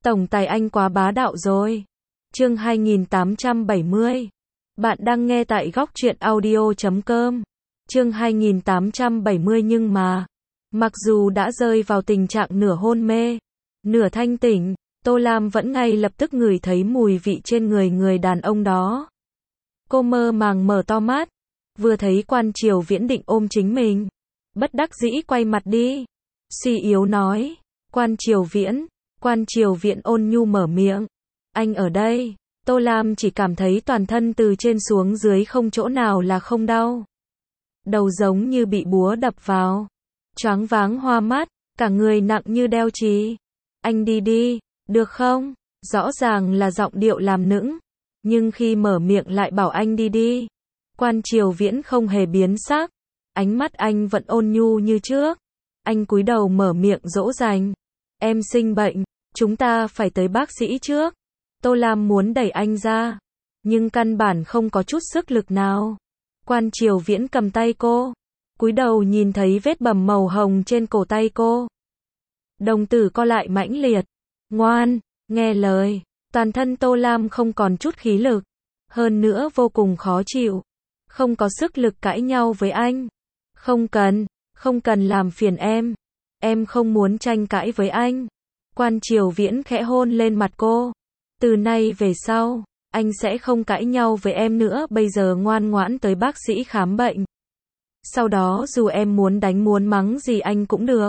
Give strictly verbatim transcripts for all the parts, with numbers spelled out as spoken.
Tổng tài anh quá bá đạo rồi. Chương hai nghìn tám trăm bảy mươi. Bạn đang nghe tại góc truyện audio chấm com. Chương hai nghìn tám trăm bảy mươi nhưng mà, mặc dù đã rơi vào tình trạng nửa hôn mê, nửa thanh tỉnh, Tô Lam vẫn ngay lập tức ngửi thấy mùi vị trên người người đàn ông đó. Cô mơ màng mở to mắt, vừa thấy Quan Triều Viễn định ôm chính mình, bất đắc dĩ quay mặt đi, suy yếu nói, Quan Triều Viễn. Quan Triều Viễn ôn nhu mở miệng, anh ở đây. Tô Lam chỉ cảm thấy toàn thân từ trên xuống dưới không chỗ nào là không đau. Đầu giống như bị búa đập vào, choáng váng hoa mắt, cả người nặng như đeo chì. Anh đi đi, được không? Rõ ràng là giọng điệu làm nũng, nhưng khi mở miệng lại bảo anh đi đi. Quan Triều Viễn không hề biến sắc, ánh mắt anh vẫn ôn nhu như trước. Anh cúi đầu mở miệng dỗ dành, em sinh bệnh, chúng ta phải tới bác sĩ trước. Tô Lam muốn đẩy anh ra, nhưng căn bản không có chút sức lực nào. Quan Triều Viễn cầm tay cô, cúi đầu nhìn thấy vết bầm màu hồng trên cổ tay cô. Đồng tử co lại mãnh liệt, ngoan, nghe lời. Toàn thân Tô Lam không còn chút khí lực, hơn nữa vô cùng khó chịu, không có sức lực cãi nhau với anh. Không cần, không cần làm phiền em, em không muốn tranh cãi với anh. Quan Triều Viễn khẽ hôn lên mặt cô. Từ nay về sau, anh sẽ không cãi nhau với em nữa, bây giờ ngoan ngoãn tới bác sĩ khám bệnh. Sau đó dù em muốn đánh muốn mắng gì anh cũng được.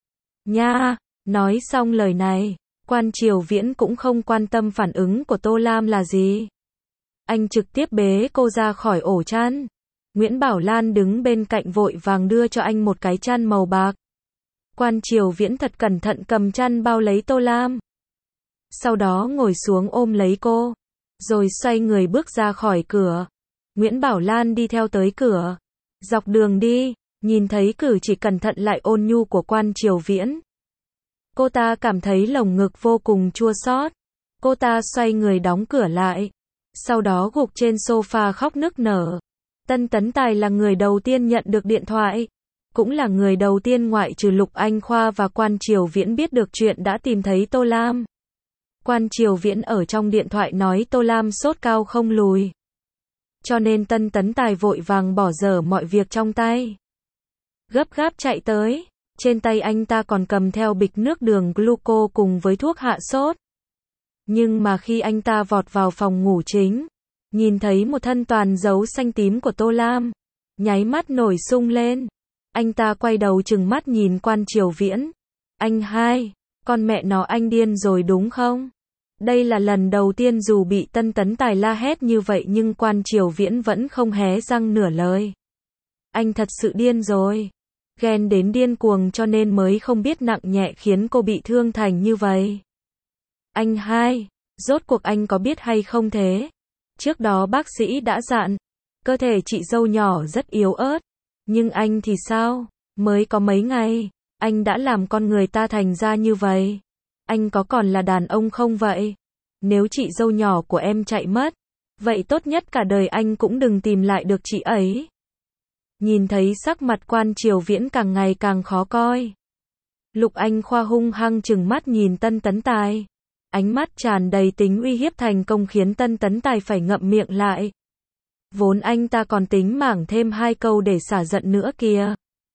Nha, nói xong lời này, Quan Triều Viễn cũng không quan tâm phản ứng của Tô Lam là gì. Anh trực tiếp bế cô ra khỏi ổ chăn. Nguyễn Bảo Lan đứng bên cạnh vội vàng đưa cho anh một cái chăn màu bạc. Quan Triều Viễn thật cẩn thận cầm chăn bao lấy Tô Lam. Sau đó ngồi xuống ôm lấy cô, rồi xoay người bước ra khỏi cửa. Nguyễn Bảo Lan đi theo tới cửa. Dọc đường đi, nhìn thấy cử chỉ cẩn thận lại ôn nhu của Quan Triều Viễn, cô ta cảm thấy lồng ngực vô cùng chua xót. Cô ta xoay người đóng cửa lại, sau đó gục trên sofa khóc nức nở. Tân Tấn Tài là người đầu tiên nhận được điện thoại, cũng là người đầu tiên ngoại trừ Lục Anh Khoa và Quan Triều Viễn biết được chuyện đã tìm thấy Tô Lam. Quan Triều Viễn ở trong điện thoại nói Tô Lam sốt cao không lùi, cho nên Tân Tấn Tài vội vàng bỏ dở mọi việc trong tay, gấp gáp chạy tới. Trên tay anh ta còn cầm theo bịch nước đường gluco cùng với thuốc hạ sốt. Nhưng mà khi anh ta vọt vào phòng ngủ chính, nhìn thấy một thân toàn dấu xanh tím của Tô Lam, nháy mắt nổi sung lên. Anh ta quay đầu trừng mắt nhìn Quan Triều Viễn. Anh hai, con mẹ nó anh điên rồi đúng không? Đây là lần đầu tiên dù bị Tân Tấn Tài la hét như vậy nhưng Quan Triều Viễn vẫn không hé răng nửa lời. Anh thật sự điên rồi. Ghen đến điên cuồng cho nên mới không biết nặng nhẹ khiến cô bị thương thành như vậy. Anh hai, rốt cuộc anh có biết hay không thế? Trước đó bác sĩ đã dặn, cơ thể chị dâu nhỏ rất yếu ớt. Nhưng anh thì sao? Mới có mấy ngày, anh đã làm con người ta thành ra như vậy. Anh có còn là đàn ông không vậy? Nếu chị dâu nhỏ của em chạy mất, vậy tốt nhất cả đời anh cũng đừng tìm lại được chị ấy. Nhìn thấy sắc mặt Quan Triều Viễn càng ngày càng khó coi, Lục Anh Khoa hung hăng trừng mắt nhìn Tân Tấn Tài. Ánh mắt tràn đầy tính uy hiếp thành công khiến Tân Tấn Tài phải ngậm miệng lại. Vốn anh ta còn tính mảng thêm hai câu để xả giận nữa kìa.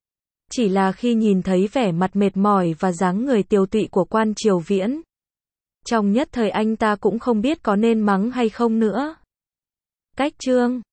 Chỉ là khi nhìn thấy vẻ mặt mệt mỏi và dáng người tiều tụy của Quan Triều Viễn, trong nhất thời anh ta cũng không biết có nên mắng hay không nữa. Cách chương